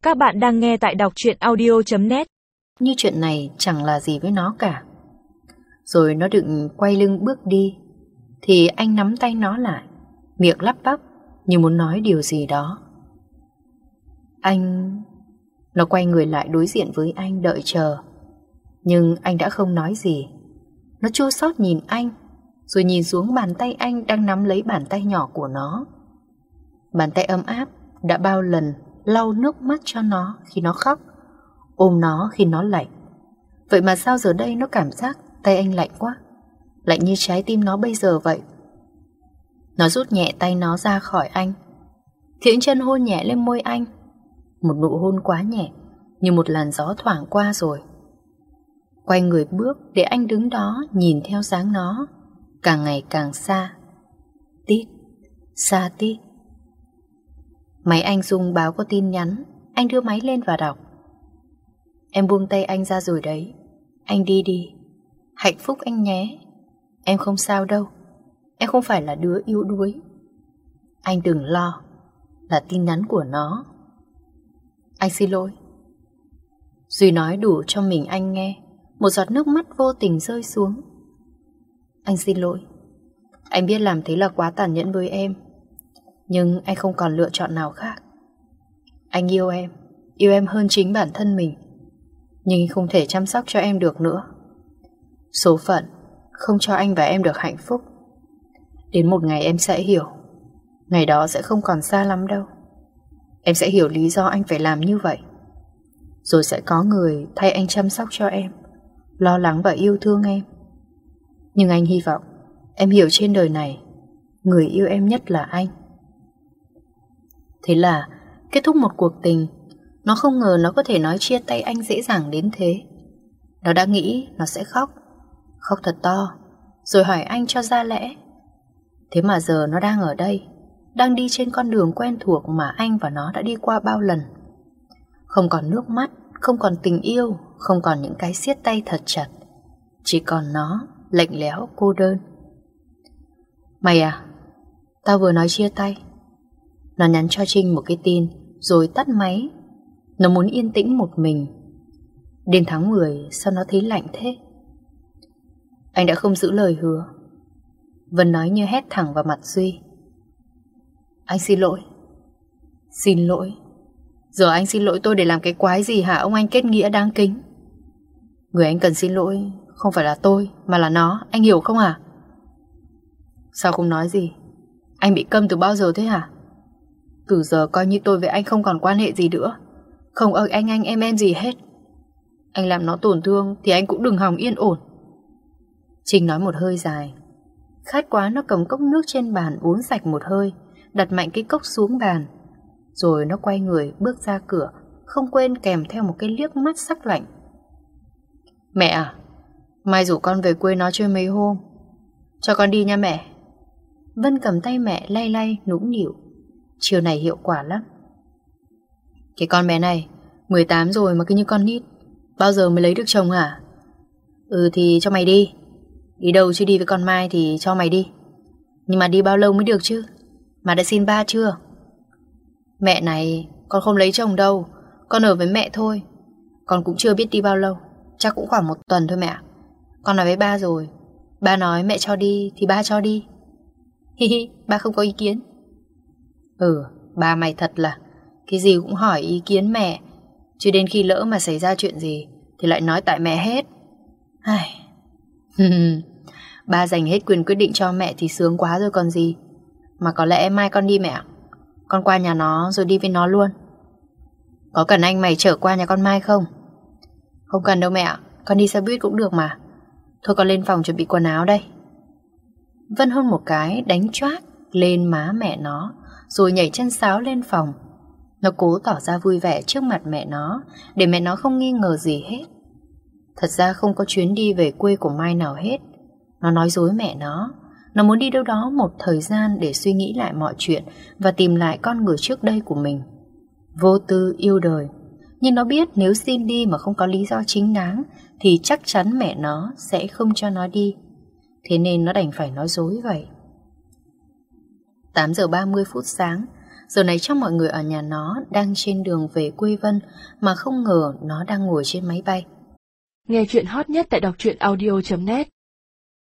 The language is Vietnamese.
Các bạn đang nghe tại đọc truyện audio.net. Như chuyện này chẳng là gì với nó cả. Rồi nó định quay lưng bước đi thì anh nắm tay nó lại, miệng lắp bắp như muốn nói điều gì đó. Anh... Nó quay người lại đối diện với anh đợi chờ. Nhưng anh đã không nói gì. Nó chua xót nhìn anh, rồi nhìn xuống bàn tay anh đang nắm lấy bàn tay nhỏ của nó. Bàn tay ấm áp đã bao lần lau nước mắt cho nó khi nó khóc, ôm nó khi nó lạnh. Vậy mà sao giờ đây nó cảm giác tay anh lạnh quá, lạnh như trái tim nó bây giờ vậy. Nó rút nhẹ tay nó ra khỏi anh, thiện chân hôn nhẹ lên môi anh. Một nụ hôn quá nhẹ, như một làn gió thoảng qua rồi. Quay người bước để anh đứng đó nhìn theo dáng nó, càng ngày càng xa. Tít, xa tít. Máy anh rung báo có tin nhắn. Anh đưa máy lên và đọc. Em buông tay anh ra rồi đấy. Anh đi đi. Hạnh phúc anh nhé. Em không sao đâu. Em không phải là đứa yếu đuối. Anh đừng lo. Là tin nhắn của nó. Anh xin lỗi. Duy nói đủ cho mình anh nghe. Một giọt nước mắt vô tình rơi xuống. Anh xin lỗi. Anh biết làm thế là quá tàn nhẫn với em, nhưng anh không còn lựa chọn nào khác. Anh yêu em hơn chính bản thân mình, nhưng anh không thể chăm sóc cho em được nữa. Số phận không cho anh và em được hạnh phúc. Đến một ngày em sẽ hiểu. Ngày đó sẽ không còn xa lắm đâu. Em sẽ hiểu lý do anh phải làm như vậy. Rồi sẽ có người thay anh chăm sóc cho em, lo lắng và yêu thương em. Nhưng anh hy vọng em hiểu trên đời này, người yêu em nhất là anh. Thế là kết thúc một cuộc tình. Nó không ngờ nó có thể nói chia tay anh dễ dàng đến thế. Nó đã nghĩ nó sẽ khóc, khóc thật to, rồi hỏi anh cho ra lẽ. Thế mà giờ nó đang ở đây, đang đi trên con đường quen thuộc mà anh và nó đã đi qua bao lần. Không còn nước mắt, không còn tình yêu, không còn những cái siết tay thật chặt. Chỉ còn nó, lạnh lẽo, cô đơn. Mày à, tao vừa nói chia tay. Nó nhắn cho Trinh một cái tin rồi tắt máy. Nó muốn yên tĩnh một mình. Đến tháng 10 sao nó thấy lạnh thế? Anh đã không giữ lời hứa. Vân nói như hét thẳng vào mặt Duy. Anh xin lỗi. Xin lỗi? Giờ anh xin lỗi tôi để làm cái quái gì hả ông anh kết nghĩa đáng kính? Người anh cần xin lỗi không phải là tôi, mà là nó, anh hiểu không hả? Sao không nói gì? Anh bị câm từ bao giờ thế hả? Từ giờ coi như tôi với anh không còn quan hệ gì nữa. Không anh em gì hết. Anh làm nó tổn thương thì anh cũng đừng hòng yên ổn. Trinh nói một hơi dài. Khát quá nó cầm cốc nước trên bàn uống sạch một hơi, đặt mạnh cái cốc xuống bàn. Rồi nó quay người bước ra cửa, không quên kèm theo một cái liếc mắt sắc lạnh. Mẹ à, mai rủ con về quê nó chơi mấy hôm. Cho con đi nha mẹ. Vân cầm tay mẹ lay lay nũng nịu. Chiều này hiệu quả lắm. Cái con bé này 18 rồi mà cứ như con nít. Bao giờ mới lấy được chồng hả? Ừ thì cho mày đi. Đi đâu chứ đi với con Mai thì cho mày đi. Nhưng mà đi bao lâu mới được chứ? Mà đã xin ba chưa? Mẹ này, con không lấy chồng đâu. Con ở với mẹ thôi. Con cũng chưa biết đi bao lâu. Chắc cũng khoảng 1 tuần thôi mẹ. Con nói với ba rồi. Ba nói mẹ cho đi thì ba cho đi. Hi hi, ba không có ý kiến. Ừ, ba mày thật là cái gì cũng hỏi ý kiến mẹ. Chứ đến khi lỡ mà xảy ra chuyện gì thì lại nói tại mẹ hết. Ba dành hết quyền quyết định cho mẹ thì sướng quá rồi còn gì. Mà có lẽ mai con đi mẹ. Con qua nhà nó rồi đi với nó luôn. Có cần anh mày chở qua nhà con Mai không? Không cần đâu mẹ. Con đi xe buýt cũng được mà. Thôi con lên phòng chuẩn bị quần áo đây. Vân hôn một cái đánh choác lên má mẹ nó, rồi nhảy chân sáo lên phòng. Nó cố tỏ ra vui vẻ trước mặt mẹ nó, để mẹ nó không nghi ngờ gì hết. Thật ra không có chuyến đi về quê của Mai nào hết. Nó nói dối mẹ nó. Nó muốn đi đâu đó một thời gian để suy nghĩ lại mọi chuyện và tìm lại con người trước đây của mình. Vô tư yêu đời. Nhưng nó biết nếu xin đi mà không có lý do chính đáng thì chắc chắn mẹ nó sẽ không cho nó đi. Thế nên nó đành phải nói dối vậy. 8 giờ 30 phút sáng, Giờ này trong mọi người ở nhà nó đang trên đường về quê Vân mà không ngờ nó đang ngồi trên máy bay. Nghe chuyện hot nhất tại đọc truyện audio.net